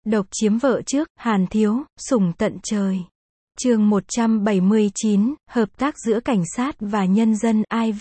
Độc chiếm vợ trước, Hàn Thiếu, sủng tận trời. Chương 179, hợp tác giữa cảnh sát và nhân dân IV.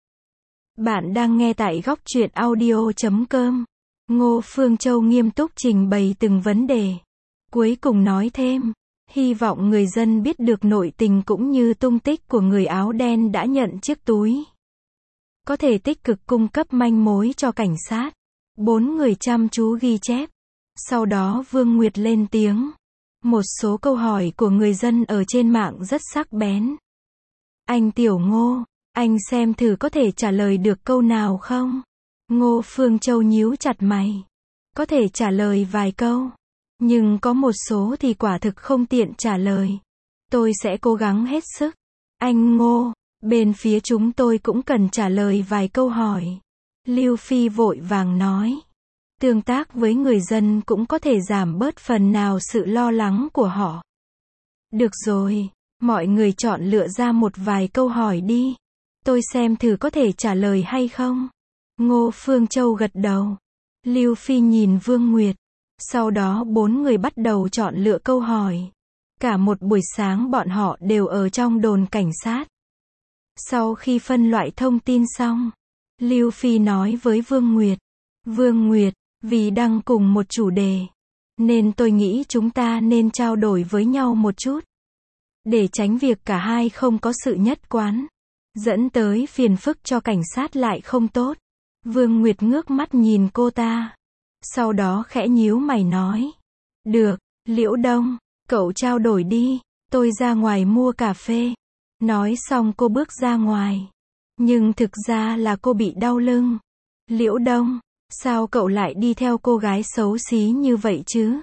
Bạn đang nghe tại góc truyện audio.com. Ngô Phương Châu nghiêm túc trình bày từng vấn đề. Cuối cùng nói thêm, hy vọng người dân biết được nội tình cũng như tung tích của người áo đen đã nhận chiếc túi. Có thể tích cực cung cấp manh mối cho cảnh sát. 4 người chăm chú ghi chép. Sau đó Vương Nguyệt lên tiếng. Một số câu hỏi của người dân ở trên mạng rất sắc bén. Anh Tiểu Ngô, anh xem thử có thể trả lời được câu nào không? Ngô Phương Châu nhíu chặt mày. Có thể trả lời vài câu. Nhưng có một số thì quả thực không tiện trả lời. Tôi sẽ cố gắng hết sức. Anh Ngô, bên phía chúng tôi cũng cần trả lời vài câu hỏi. Lưu Phi vội vàng nói. Tương tác với người dân cũng có thể giảm bớt phần nào sự lo lắng của họ. Được rồi, mọi người chọn lựa ra một vài câu hỏi đi. Tôi xem thử có thể trả lời hay không. Ngô Phương Châu gật đầu. Lưu Phi nhìn Vương Nguyệt. Sau đó 4 người bắt đầu chọn lựa câu hỏi. Cả một buổi sáng bọn họ đều ở trong đồn cảnh sát. Sau khi phân loại thông tin xong, Lưu Phi nói với Vương Nguyệt. Vương Nguyệt, vì đang cùng một chủ đề, nên tôi nghĩ chúng ta nên trao đổi với nhau một chút. Để tránh việc cả hai không có sự nhất quán, dẫn tới phiền phức cho cảnh sát lại không tốt. Vương Nguyệt ngước mắt nhìn cô ta. Sau đó khẽ nhíu mày nói. Được, Liễu Đông, cậu trao đổi đi, tôi ra ngoài mua cà phê. Nói xong cô bước ra ngoài. Nhưng thực ra là cô bị đau lưng. Liễu Đông, sao cậu lại đi theo cô gái xấu xí như vậy chứ?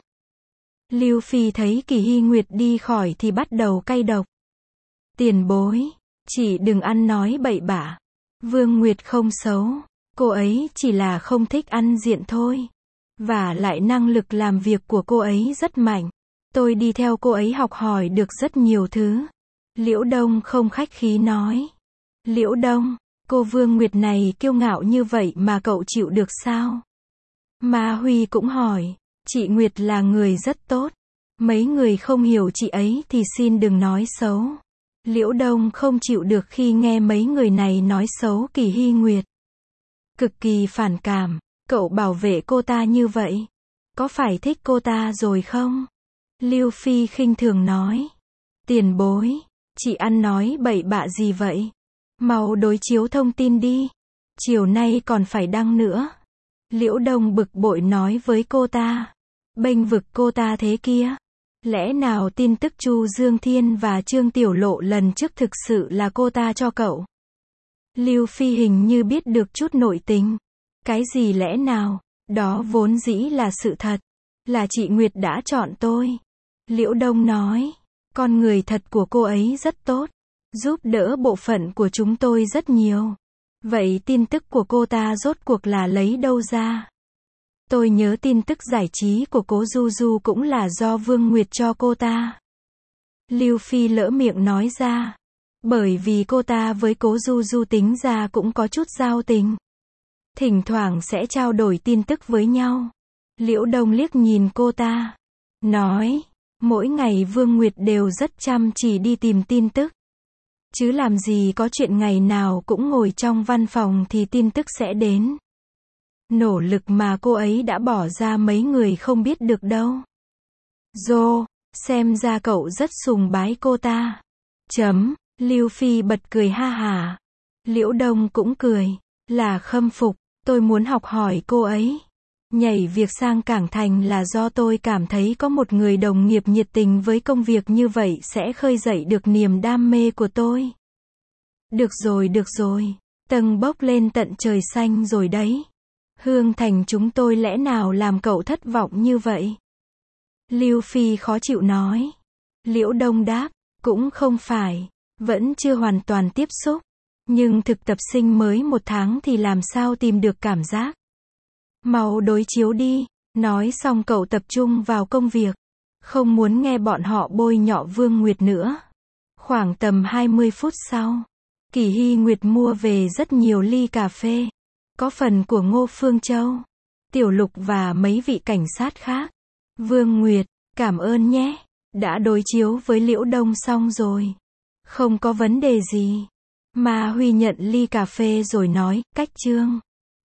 Lưu Phi thấy Kỳ Hy Nguyệt đi khỏi thì bắt đầu cay độc. Tiền bối, chỉ đừng ăn nói bậy bạ. Vương Nguyệt không xấu, cô ấy chỉ là không thích ăn diện thôi. Và lại năng lực làm việc của cô ấy rất mạnh. Tôi đi theo cô ấy học hỏi được rất nhiều thứ. Liễu Đông không khách khí nói. Liễu Đông, cô Vương Nguyệt này kiêu ngạo như vậy mà cậu chịu được sao? Ma Huy cũng hỏi. Chị Nguyệt là người rất tốt. Mấy người không hiểu chị ấy thì xin đừng nói xấu. Liễu Đông không chịu được khi nghe mấy người này nói xấu Kỳ Hy Nguyệt. Cực kỳ phản cảm. Cậu bảo vệ cô ta như vậy. Có phải thích cô ta rồi không? Lưu Phi khinh thường nói. Tiền bối, chị ăn nói bậy bạ gì vậy? Mau đối chiếu thông tin đi. Chiều nay còn phải đăng nữa. Liễu Đông bực bội nói với cô ta. Bênh vực cô ta thế kia. Lẽ nào tin tức Chu Dương Thiên và Trương Tiểu Lộ lần trước thực sự là cô ta cho cậu? Lưu Phi hình như biết được chút nội tình. Cái gì lẽ nào? Đó vốn dĩ là sự thật. Là chị Nguyệt đã chọn tôi. Liễu Đông nói. Con người thật của cô ấy rất tốt. Giúp đỡ bộ phận của chúng tôi rất nhiều. Vậy tin tức của cô ta rốt cuộc là lấy đâu ra? Tôi nhớ tin tức giải trí của Cố Du Du cũng là do Vương Nguyệt cho cô ta. Lưu Phi lỡ miệng nói ra. Bởi vì cô ta với Cố Du Du tính ra cũng có chút giao tình. Thỉnh thoảng sẽ trao đổi tin tức với nhau. Liễu Đông liếc nhìn cô ta. Nói. Mỗi ngày Vương Nguyệt đều rất chăm chỉ đi tìm tin tức. Chứ làm gì có chuyện ngày nào cũng ngồi trong văn phòng thì tin tức sẽ đến. Nỗ lực mà cô ấy đã bỏ ra mấy người không biết được đâu. Dô, xem ra cậu rất sùng bái cô ta. Lưu Phi bật cười ha hả. Liễu Đông cũng cười. Là khâm phục, tôi muốn học hỏi cô ấy. Nhảy việc sang Cảng Thành là do tôi cảm thấy có một người đồng nghiệp nhiệt tình với công việc như vậy sẽ khơi dậy được niềm đam mê của tôi. Được rồi, tầng bốc lên tận trời xanh rồi đấy. Hương Thành chúng tôi lẽ nào làm cậu thất vọng như vậy? Lưu Phi khó chịu nói. Liễu Đông đáp, cũng không phải, vẫn chưa hoàn toàn tiếp xúc. Nhưng thực tập sinh mới 1 tháng thì làm sao tìm được cảm giác. Mau đối chiếu đi. Nói xong cậu tập trung vào công việc. Không muốn nghe bọn họ bôi nhọ Vương Nguyệt nữa. Khoảng tầm 20 phút sau, Kỳ Hy Nguyệt mua về rất nhiều ly cà phê. Có phần của Ngô Phương Châu, Tiểu Lục và mấy vị cảnh sát khác. Vương Nguyệt, cảm ơn nhé. Đã đối chiếu với Liễu Đông xong rồi. Không có vấn đề gì. Ma Huy nhận ly cà phê rồi nói, cách Trương.